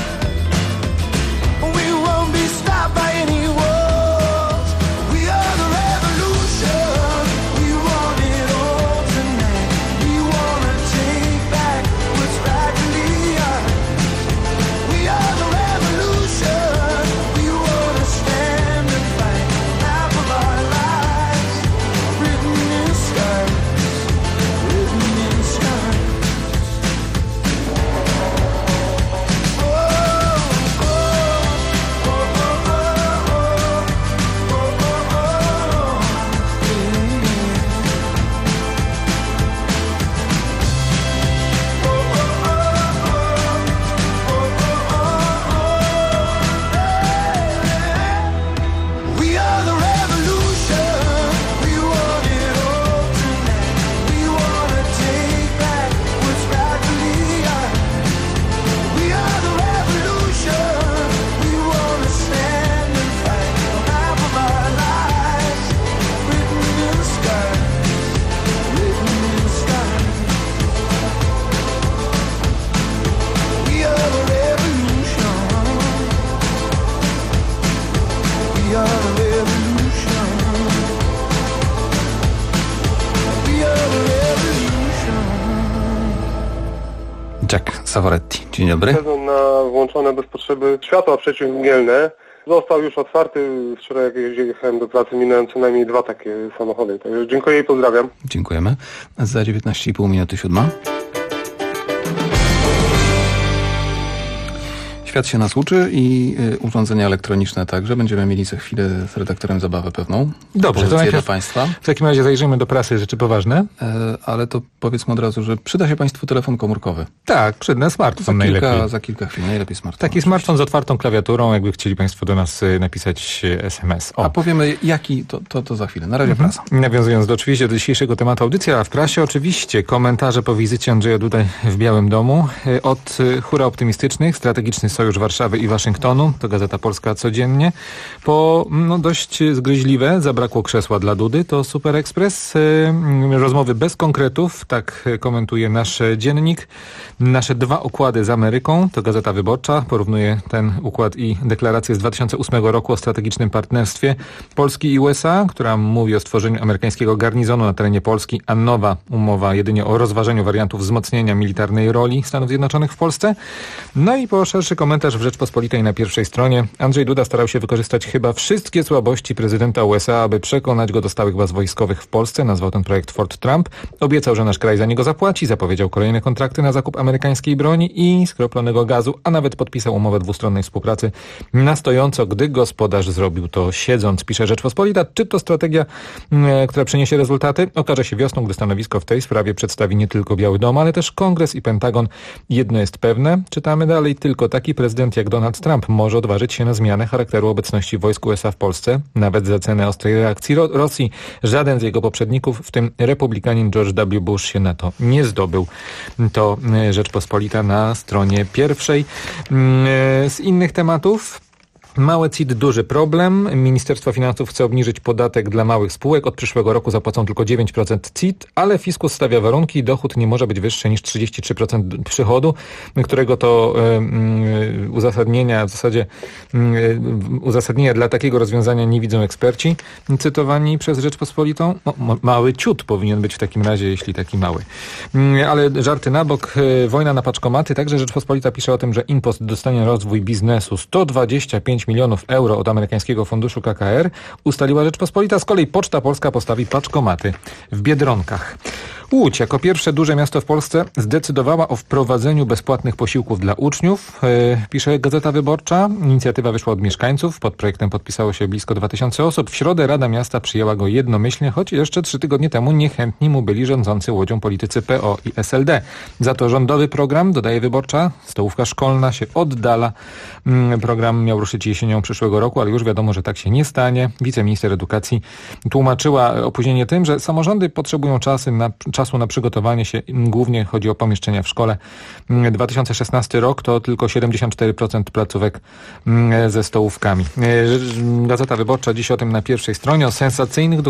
we won't be stopped by any walls. We are the revolution. We want it all tonight. We wanna take back what's rightfully ours. We are the revolution. We wanna stand and fight. Half of our lives written in the skies, written in the skies. We are the revolution. We want it all tonight. We wanna take back what's rightfully ours. We are the revolution. We wanna stand and fight. The map of our lives, written in the skies, written in the skies. We are the revolution. We are the revolution. We are the revolution. Jack Savoretti, dzień dobry. Sezon na włączone bez potrzeby światła przeciwmgnielne został już otwarty. Wczoraj jak jechałem do pracy, minąłem co najmniej 2 takie samochody. Także dziękuję i pozdrawiam. Dziękujemy. Za 19,5 minuty 7. Świat się nas uczy i urządzenia elektroniczne także. Będziemy mieli za chwilę z redaktorem zabawę pewną. Dobrze, to najpierw dla Państwa. W takim razie zajrzyjmy do prasy, rzeczy poważne. Ale to powiedzmy od razu, że przyda się Państwu telefon komórkowy. Tak, przyda smartfon najlepiej. Za kilka chwil, najlepiej smartfon. Taki smartfon z otwartą klawiaturą, jakby chcieli Państwo do nas napisać SMS. A powiemy jaki, to za chwilę. Na razie prasa. Nawiązując oczywiście do dzisiejszego tematu audycji, a w prasie oczywiście komentarze po wizycie Andrzeja Dudy w Białym Domu. Od hura optymistycznych, strategiczny sojusz Warszawy i Waszyngtonu, to Gazeta Polska codziennie, po dość zgryźliwe, zabrakło krzesła dla Dudy, to Super Express, rozmowy bez konkretów, tak komentuje nasz dziennik. Nasze 2 układy z Ameryką, to Gazeta Wyborcza, porównuje ten układ i deklarację z 2008 roku o strategicznym partnerstwie Polski i USA, która mówi o stworzeniu amerykańskiego garnizonu na terenie Polski, a nowa umowa jedynie o rozważeniu wariantów wzmocnienia militarnej roli Stanów Zjednoczonych w Polsce. No i po szerszy komentarz w Rzeczpospolitej na pierwszej stronie. Andrzej Duda starał się wykorzystać chyba wszystkie słabości prezydenta USA, aby przekonać go do stałych baz wojskowych w Polsce. Nazwał ten projekt Fort Trump. Obiecał, że nasz kraj za niego zapłaci. Zapowiedział kolejne kontrakty na zakup amerykańskiej broni i skroplonego gazu, a nawet podpisał umowę dwustronnej współpracy na stojąco, gdy gospodarz zrobił to siedząc, pisze Rzeczpospolita. Czy to strategia, która przyniesie rezultaty? Okaże się wiosną, gdy stanowisko w tej sprawie przedstawi nie tylko Biały Dom, ale też Kongres i Pentagon. Jedno jest pewne, czytamy dalej, tylko taki prezydent jak Donald Trump może odważyć się na zmianę charakteru obecności wojsk USA w Polsce, nawet za cenę ostrej reakcji Rosji. Żaden z jego poprzedników, w tym republikanin George W. Bush, się na to nie zdobył. To Rzeczpospolita na stronie pierwszej. Z innych tematów Małe CIT, duży problem. Ministerstwo Finansów chce obniżyć podatek dla małych spółek. Od przyszłego roku zapłacą tylko 9% CIT, ale fiskus stawia warunki. Dochód nie może być wyższy niż 33% przychodu, którego to uzasadnienia, w zasadzie uzasadnienia dla takiego rozwiązania nie widzą eksperci cytowani przez Rzeczpospolitą. Mały ciut powinien być w takim razie, jeśli taki mały. Ale żarty na bok. Wojna na paczkomaty. Także Rzeczpospolita pisze o tym, że InPost dostanie rozwój biznesu 125 milionów euro od amerykańskiego funduszu KKR. Ustaliła Rzeczpospolita. Z kolei Poczta Polska postawi paczkomaty w Biedronkach. Łódź jako pierwsze duże miasto w Polsce zdecydowała o wprowadzeniu bezpłatnych posiłków dla uczniów. Pisze Gazeta Wyborcza. Inicjatywa wyszła od mieszkańców. Pod projektem podpisało się blisko 2000 osób. W środę Rada Miasta przyjęła go jednomyślnie, choć jeszcze 3 tygodnie temu niechętni mu byli rządzący Łodzią politycy PO i SLD. Za to rządowy program, dodaje Wyborcza, stołówka szkolna się oddala. Program miał ruszyć jesienią przyszłego roku, ale już wiadomo, że tak się nie stanie. Wiceminister edukacji tłumaczyła opóźnienie tym, że samorządy potrzebują czasu na przygotowanie się. Głównie chodzi o pomieszczenia w szkole. 2016 rok to tylko 74% placówek ze stołówkami. Gazeta Wyborcza dziś o tym na pierwszej stronie. O sensacyjnych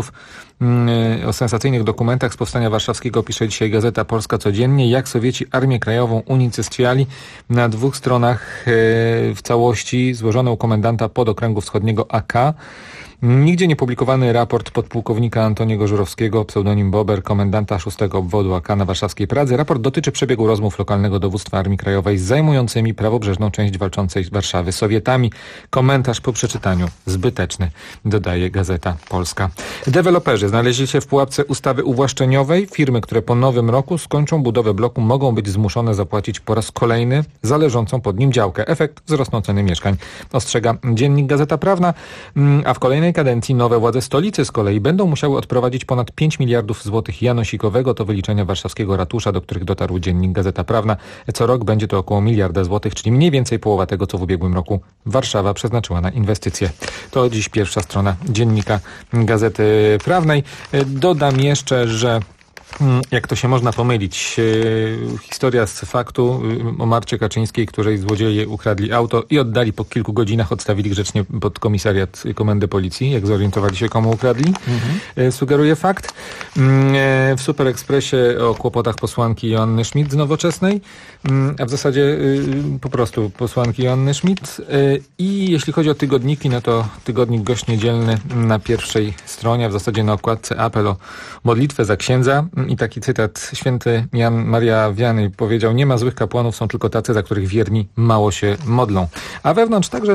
dokumentach z powstania warszawskiego pisze dzisiaj Gazeta Polska codziennie. Jak Sowieci Armię Krajową unicestwiali. Na 2 stronach w całości złożone u komendanta podokręgu wschodniego AK. Nigdzie nie publikowany raport podpułkownika Antoniego Żurowskiego, pseudonim Bober, komendanta 6 obwodu AK na warszawskiej Pradze. Raport dotyczy przebiegu rozmów lokalnego dowództwa Armii Krajowej z zajmującymi prawobrzeżną część walczącej z Warszawy Sowietami. Komentarz po przeczytaniu zbyteczny, dodaje Gazeta Polska. Deweloperzy znaleźli się w pułapce ustawy uwłaszczeniowej. Firmy, które po nowym roku skończą budowę bloku, mogą być zmuszone zapłacić po raz kolejny za leżącą pod nim działkę. Efekt: wzrosną ceny mieszkań. Ostrzega dziennik Gazeta Prawna, a w kolejnej kadencji nowe władze stolicy z kolei będą musiały odprowadzić ponad 5 miliardów złotych janosikowego. To wyliczenia warszawskiego ratusza, do których dotarł dziennik Gazeta Prawna. Co rok będzie to około miliarda złotych, czyli mniej więcej połowa tego, co w ubiegłym roku Warszawa przeznaczyła na inwestycje. To dziś pierwsza strona dziennika Gazety Prawnej. Dodam jeszcze, że jak to się można pomylić? Historia z faktu o Marcie Kaczyńskiej, której złodzieje ukradli auto i oddali po kilku godzinach, odstawili grzecznie pod komisariat Komendy Policji, jak zorientowali się, komu ukradli. Sugeruje fakt. W Super Expressie o kłopotach posłanki Joanny Schmidt z Nowoczesnej, a w zasadzie po prostu posłanki Joanny Schmidt. I jeśli chodzi o tygodniki, no to tygodnik Gość Niedzielny na pierwszej stronie, a w zasadzie na okładce apel o modlitwę za księdza. I taki cytat: święty Jan Maria Wiany powiedział: nie ma złych kapłanów, są tylko tacy, za których wierni mało się modlą. A wewnątrz także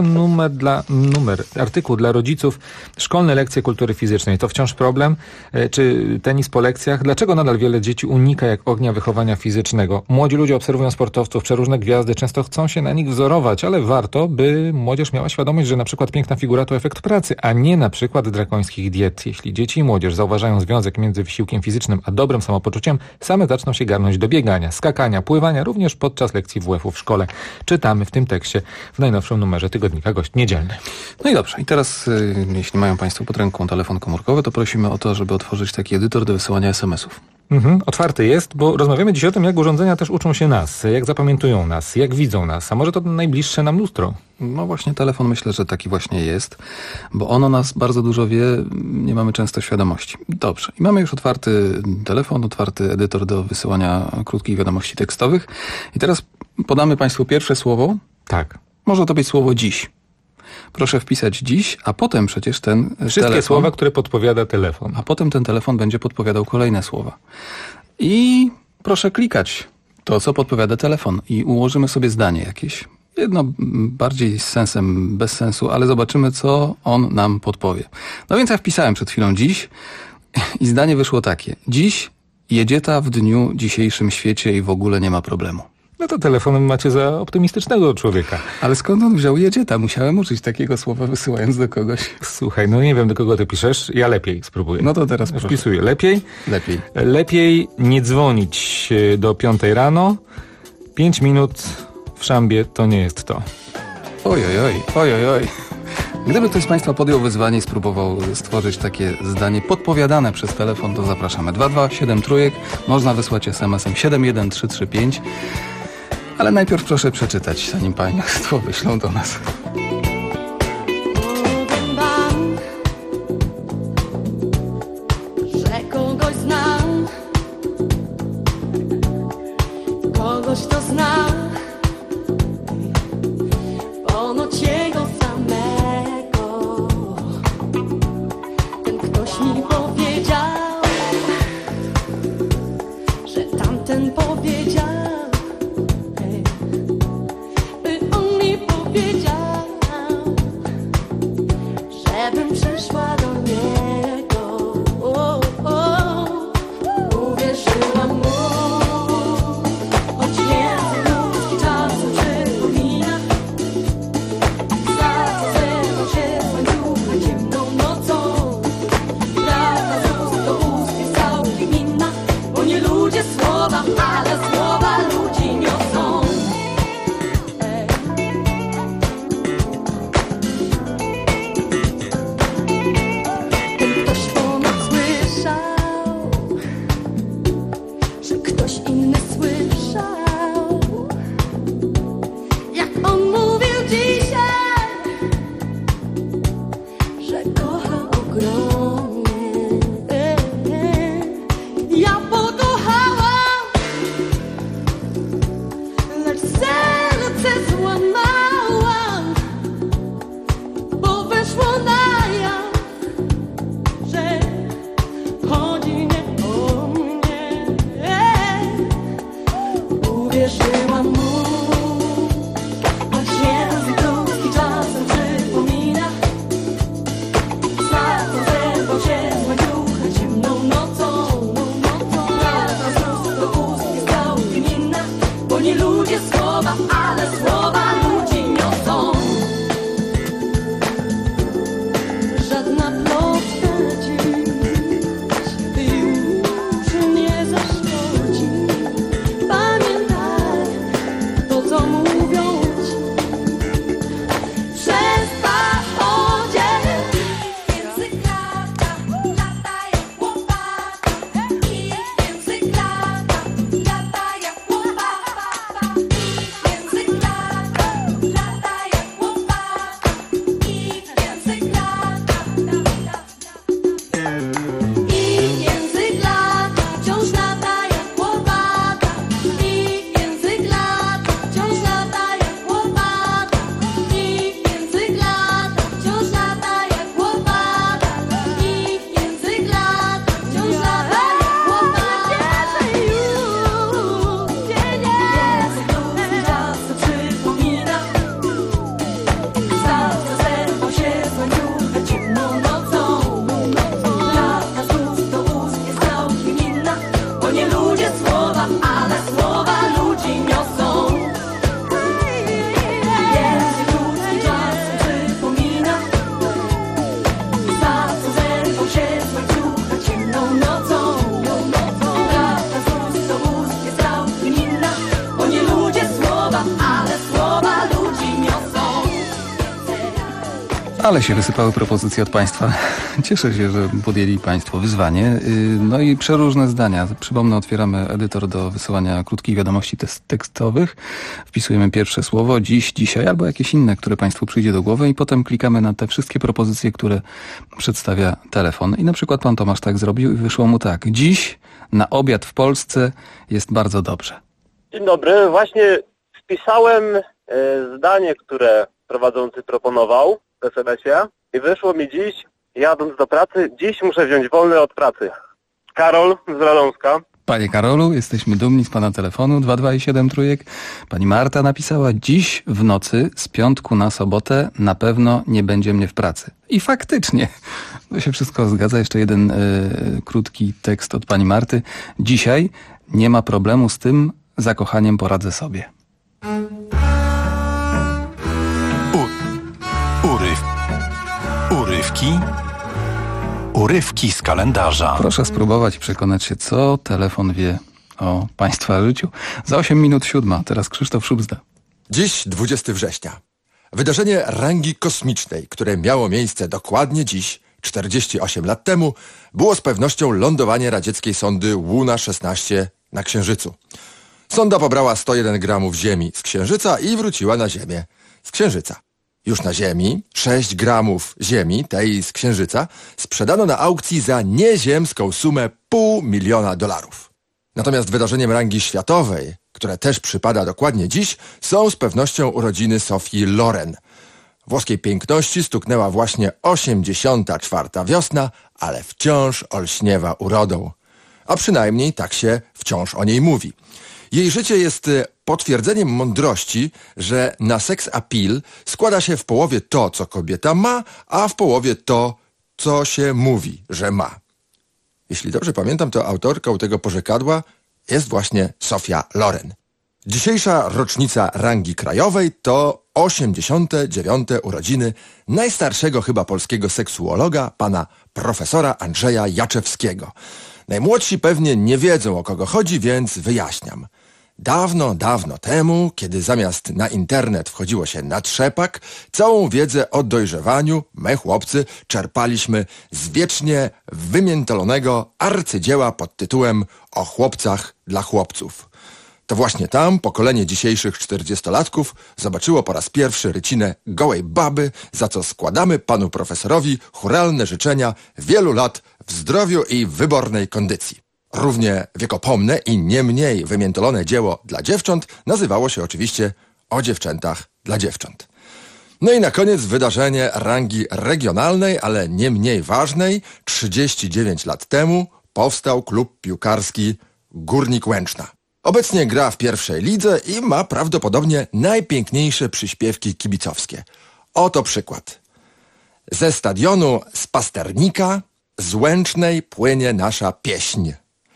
artykuł dla rodziców. Szkolne lekcje kultury fizycznej to wciąż problem. Czy tenis po lekcjach? Dlaczego nadal wiele dzieci unika jak ognia wychowania fizycznego? Młodzi ludzie obserwują sportowców, przeróżne gwiazdy, często chcą się na nich wzorować, ale warto, by młodzież miała świadomość, że na przykład piękna figura to efekt pracy, a nie na przykład drakońskich diet. Jeśli dzieci i młodzież zauważają związek między wysiłkiem fizycznym a dobrym samopoczuciem, same zaczną się garnąć do biegania, skakania, pływania, również podczas lekcji WF-u w szkole. Czytamy w tym tekście w najnowszym numerze tygodnika Gość Niedzielny. No i dobrze. I teraz, jeśli mają Państwo pod ręką telefon komórkowy, to prosimy o to, żeby otworzyć taki edytor do wysyłania SMS-ów. Otwarty jest, bo rozmawiamy dziś o tym, jak urządzenia też uczą się nas, jak zapamiętują nas, jak widzą nas, a może to najbliższe nam lustro. No właśnie telefon myślę, że taki właśnie jest, bo on o nas bardzo dużo wie, nie mamy często świadomości. Dobrze. I mamy już otwarty telefon, otwarty edytor do wysyłania krótkich wiadomości tekstowych. I teraz podamy Państwu pierwsze słowo. Tak. Może to być słowo dziś. Proszę wpisać dziś, a potem przecież ten wszystkie słowa, które podpowiada telefon. A potem ten telefon będzie podpowiadał kolejne słowa. I proszę klikać to, co podpowiada telefon, i ułożymy sobie zdanie jakieś. Jedno bardziej z sensem, bez sensu, ale zobaczymy, co on nam podpowie. No więc ja wpisałem przed chwilą dziś i zdanie wyszło takie: dziś jedzie ta w dniu dzisiejszym świecie i w ogóle nie ma problemu. No to telefonem macie za optymistycznego człowieka. Ale skąd on wziął jedzieta? Musiałem użyć takiego słowa, wysyłając do kogoś. Słuchaj, no nie wiem, do kogo ty piszesz. Ja lepiej spróbuję. No to teraz proszę. Wpisuję. Lepiej? Lepiej. Lepiej nie dzwonić do 5 rano. 5 minut w szambie to nie jest to. Oj. Gdyby ktoś z Państwa podjął wyzwanie i spróbował stworzyć takie zdanie podpowiadane przez telefon, to zapraszamy. 227 można wysłać SMS-em 71335. Ale najpierw proszę przeczytać, zanim Państwo wyślą do nas. wiem, przyszła do niego. Uwierzyłam mu, choć język ludzki czasem przypomina. Za co zerwał się z łańcucha ciemną nocą. Prawda z ust do ust jest całkiem inna, bo nie ludzie słowa, ale słowa ludzi niosą. Ktoś ponad słyszał, że ktoś inny słyszał, jak on mówił dzisiaj, że kocha ogromnie. Ja pokochałam, lecz serce złamałam, bo weszło na jaw, że chodzi nie o mnie. Uwierzyłam mu, choć język ludzki czasem przypomina. Za to zerwał się z łańcucha ciemną nocą. Prawda z ust do ust jest całkiem inna, bo nie ludzie słowa, ale słowa ludzi niosą. Żadna plotka dziś już nie zaszkodzi. Pamiętaj to, co mówią ci. Przez pachodzie język lata, lata jak łopata. I język lata, lata jak łopata. I język lata, lata jak łopata. I język lata, i język lata, wciąż lata jak łopata. I język lata, wciąż lata jak łopata. I język lata, wciąż lata jak łopata. I język lata, wciąż lata jak łopata. Język ludzki czasem przypomina. Za co zerwał się z łańcucha ciemną nocą. Prawda z ust do ust jest całkiem inna, bo nie ludzie słowa, ale słowa ludzi niosą. Język ludzki czasem przypomina. Za co zerwał się z łańcucha ciemną nocą. Prawda z ust do ust jest całkiem inna, bo nie ludzie słowa, ale słowa ludzi niosą. Ale się wysypały propozycje od Państwa. Cieszę się, że podjęli Państwo wyzwanie. No i przeróżne zdania. Przypomnę, otwieramy edytor do wysyłania krótkich wiadomości tekstowych. Wpisujemy pierwsze słowo, dziś, dzisiaj albo jakieś inne, które Państwu przyjdzie do głowy i potem klikamy na te wszystkie propozycje, które przedstawia telefon. I na przykład Pan Tomasz tak zrobił i wyszło mu tak. Dziś na obiad w Polsce jest bardzo dobrze. Dzień dobry, właśnie wpisałem zdanie, które prowadzący proponował w SMS-ie i wyszło mi dziś, jadąc do pracy, dziś muszę wziąć wolny od pracy. Karol z Radomska. Panie Karolu, jesteśmy dumni z Pana telefonu 22 i 7 trójek. Pani Marta napisała, dziś w nocy z piątku na sobotę na pewno nie będzie mnie w pracy. I faktycznie, to się wszystko zgadza. Jeszcze jeden krótki tekst od Pani Marty. Dzisiaj nie ma problemu z tym, zakochaniem poradzę sobie. Urywki z kalendarza. Proszę spróbować przekonać się, co telefon wie o Państwa życiu. Za 8 minut 7. Teraz Krzysztof Szubzda. Dziś 20 września. Wydarzenie rangi kosmicznej, które miało miejsce dokładnie dziś, 48 lat temu, było z pewnością lądowanie radzieckiej sondy Łuna-16 na Księżycu. Sonda pobrała 101 gramów ziemi z Księżyca i wróciła na Ziemię z Księżyca. Już na Ziemi 6 gramów ziemi, tej z Księżyca, sprzedano na aukcji za nieziemską sumę $500 000. Natomiast wydarzeniem rangi światowej, które też przypada dokładnie dziś, są z pewnością urodziny Sophie Loren. Włoskiej piękności stuknęła właśnie 84. wiosna, ale wciąż olśniewa urodą. A przynajmniej tak się wciąż o niej mówi. Jej życie jest potwierdzeniem mądrości, że na sex appeal składa się w połowie to, co kobieta ma, a w połowie to, co się mówi, że ma. Jeśli dobrze pamiętam, to autorką tego porzekadła jest właśnie Sofia Loren. Dzisiejsza rocznica rangi krajowej to 89. urodziny najstarszego chyba polskiego seksuologa, pana profesora Andrzeja Jaczewskiego. Najmłodsi pewnie nie wiedzą, o kogo chodzi, więc wyjaśniam. Dawno, dawno temu, kiedy zamiast na internet wchodziło się na trzepak, całą wiedzę o dojrzewaniu my, chłopcy, czerpaliśmy z wiecznie wymiętolonego arcydzieła pod tytułem O chłopcach dla chłopców. To właśnie tam pokolenie dzisiejszych 40-latków zobaczyło po raz pierwszy rycinę gołej baby, za co składamy panu profesorowi churalne życzenia wielu lat w zdrowiu i wybornej kondycji. Równie wiekopomne i nie mniej wymiętolone dzieło dla dziewcząt nazywało się oczywiście O dziewczętach dla dziewcząt. No i na koniec wydarzenie rangi regionalnej, ale nie mniej ważnej. 39 lat temu powstał klub piłkarski Górnik Łęczna. Obecnie gra w pierwszej lidze i ma prawdopodobnie najpiękniejsze przyśpiewki kibicowskie. Oto przykład. Ze stadionu z Pasternika z Łęcznej płynie nasza pieśń.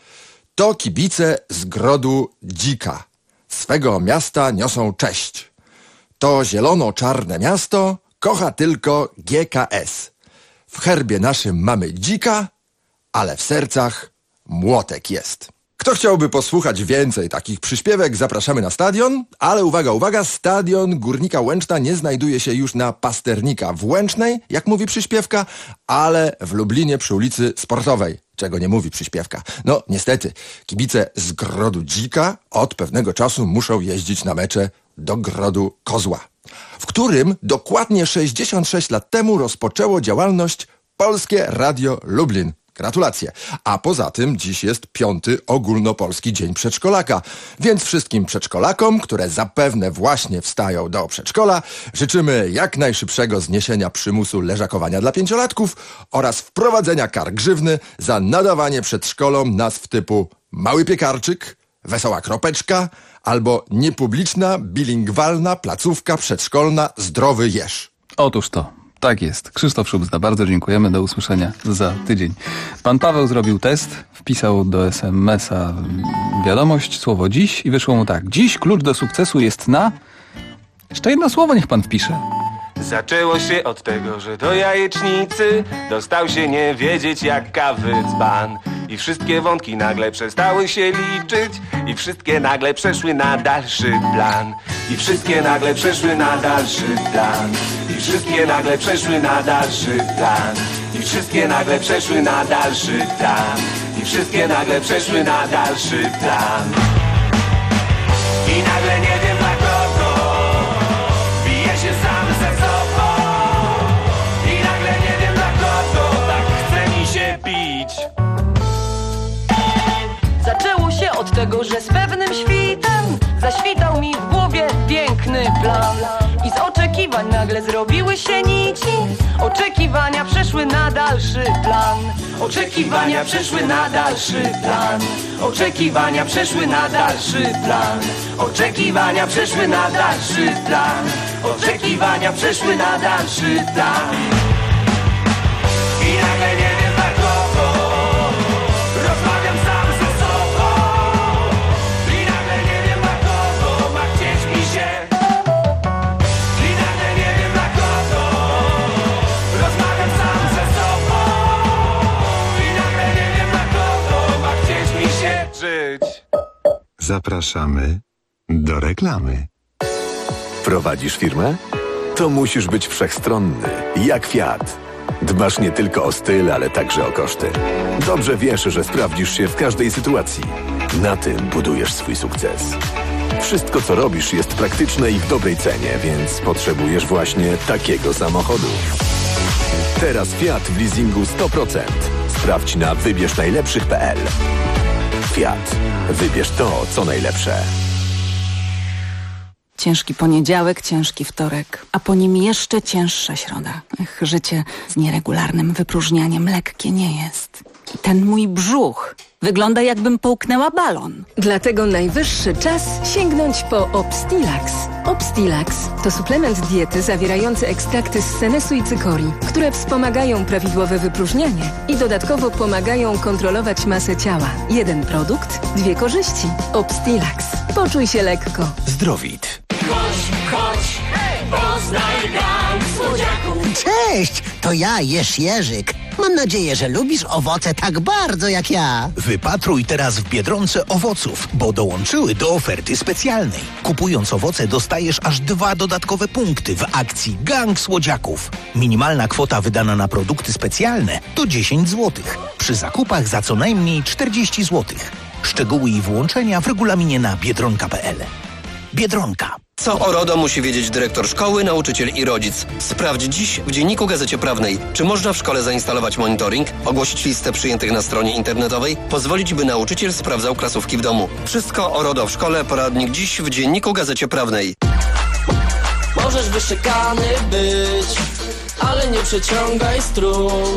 To kibice z grodu dzika, swego miasta niosą cześć. To zielono-czarne miasto kocha tylko GKS. W herbie naszym mamy dzika, ale w sercach młotek jest. Kto chciałby posłuchać więcej takich przyśpiewek, zapraszamy na stadion, ale uwaga, uwaga, stadion Górnika Łęczna nie znajduje się już na Pasternika w Łęcznej, jak mówi przyśpiewka, ale w Lublinie przy ulicy Sportowej, czego nie mówi przyśpiewka. No niestety, kibice z grodu dzika od pewnego czasu muszą jeździć na mecze do grodu Kozła, w którym dokładnie 66 lat temu rozpoczęło działalność Polskie Radio Lublin. Gratulacje. A poza tym dziś jest 5. ogólnopolski dzień przedszkolaka. Więc wszystkim przedszkolakom, które zapewne właśnie wstają do przedszkola, życzymy jak najszybszego zniesienia przymusu leżakowania dla 5-latków oraz wprowadzenia kar grzywny za nadawanie przedszkolom nazw typu Mały Piekarczyk, Wesoła Kropeczka albo niepubliczna, bilingwalna placówka przedszkolna Zdrowy Jeż. Otóż to. Tak jest. Krzysztof Szubzda, bardzo dziękujemy. Do usłyszenia za tydzień. Pan Paweł zrobił test, wpisał do SMS-a wiadomość, słowo dziś i wyszło mu tak. Dziś klucz do sukcesu jest na... Jeszcze jedno słowo niech pan wpisze. Zaczęło się od tego, że do jajecznicy dostał się nie wiedzieć jak kawy dzban. I wszystkie wątki nagle przestały się liczyć i wszystkie nagle przeszły na dalszy plan. I wszystkie nagle przeszły na dalszy plan. I wszystkie nagle przeszły na dalszy plan. I wszystkie nagle przeszły na dalszy plan. I wszystkie nagle przeszły na dalszy plan. I nagle nie wiem dla kogo bije się sam ze sobą. I nagle nie wiem dla kogo tak chce mi się bić. Zaczęło się od tego, że z pewnym świtem zaświtał mi w głowie piękny plan. I z oczekiwań nagle zrobiły się nici. Oczekiwania przeszły na dalszy plan. Oczekiwania przeszły na dalszy plan. Oczekiwania przeszły na dalszy plan. Oczekiwania przeszły na dalszy plan. Oczekiwania przeszły na dalszy plan. I nagle nie wiem dla kogo rozmawiam sam ze sobą. I nagle nie wiem dla kogo ma chcieć mi się. I nagle nie wiem dla kogo rozmawiam sam ze sobą. I nagle nie wiem dla kogo ma chcieć mi się żyć. Zapraszamy do reklamy. Prowadzisz firmę? To musisz być wszechstronny, jak Fiat. Dbasz nie tylko o styl, ale także o koszty. Dobrze wiesz, że sprawdzisz się w każdej sytuacji. Na tym budujesz swój sukces. Wszystko, co robisz, jest praktyczne i w dobrej cenie, więc potrzebujesz właśnie takiego samochodu. Teraz Fiat w leasingu 100%. Sprawdź na wybiersznajlepszych.pl. Fiat. Wybierz to, co najlepsze. Ciężki poniedziałek, ciężki wtorek, a po nim jeszcze cięższa środa. Życie z nieregularnym wypróżnianiem lekkie nie jest. I ten mój brzuch wygląda, jakbym połknęła balon. Dlatego najwyższy czas sięgnąć po Obstilax. Obstilax to suplement diety zawierający ekstrakty z senesu i cykorii, które wspomagają prawidłowe wypróżnianie i dodatkowo pomagają kontrolować masę ciała. Jeden produkt, dwie korzyści. Obstilax. Poczuj się lekko. Zdrowit. Chodź, poznaj gang słodziaków. Cześć, to ja, Jerzyk. Mam nadzieję, że lubisz owoce tak bardzo jak ja. Wypatruj teraz w Biedronce owoców, bo dołączyły do oferty specjalnej. Kupując owoce dostajesz aż 2 dodatkowe punkty w akcji Gang Słodziaków. Minimalna kwota wydana na produkty specjalne to 10 zł. Przy zakupach za co najmniej 40 zł. Szczegóły i włączenia w regulaminie na biedronka.pl. Biedronka. Co o RODO musi wiedzieć dyrektor szkoły, nauczyciel i rodzic. Sprawdź dziś w Dzienniku Gazecie Prawnej, czy można w szkole zainstalować monitoring, ogłosić listę przyjętych na stronie internetowej, pozwolić, by nauczyciel sprawdzał klasówki w domu. Wszystko o RODO w szkole, poradnik dziś w Dzienniku Gazecie Prawnej. Możesz wyszykany być, ale nie przeciągaj strun.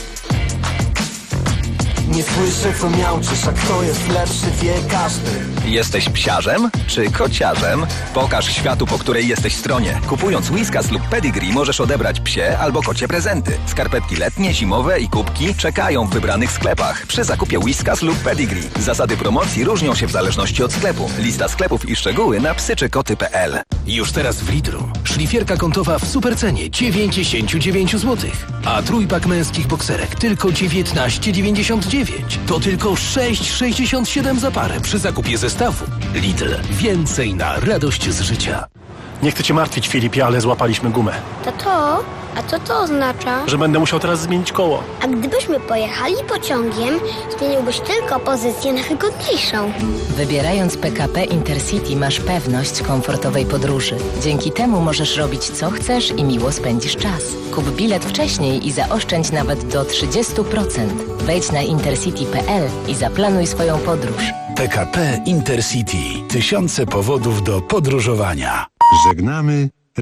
Nie słyszę, co miałczysz, a kto jest lepszy, wie każdy. Jesteś psiarzem czy kociarzem? Pokaż światu, po której jesteś stronie. Kupując Whiskas lub Pedigree możesz odebrać psie albo kocie prezenty. Skarpetki letnie, zimowe i kubki czekają w wybranych sklepach przy zakupie Whiskas lub Pedigree. Zasady promocji różnią się w zależności od sklepu. Lista sklepów i szczegóły na psyczykoty.pl. Już teraz w Lidlu. Szlifierka kątowa w supercenie 99 zł. A trójpak męskich bokserek tylko 19,99. To tylko 6,67 za parę przy zakupie zestawu. Lidl. Więcej na radość z życia. Nie chcę cię martwić, Filipie, ale złapaliśmy gumę. Tato, a co to oznacza? Że będę musiał teraz zmienić koło. A gdybyśmy pojechali pociągiem, zmieniłbyś tylko pozycję na wygodniejszą. Wybierając PKP Intercity masz pewność komfortowej podróży. Dzięki temu możesz robić co chcesz i miło spędzisz czas. Kup bilet wcześniej i zaoszczędź nawet do 30%. Wejdź na intercity.pl i zaplanuj swoją podróż. PKP Intercity. Tysiące powodów do podróżowania. Żegnamy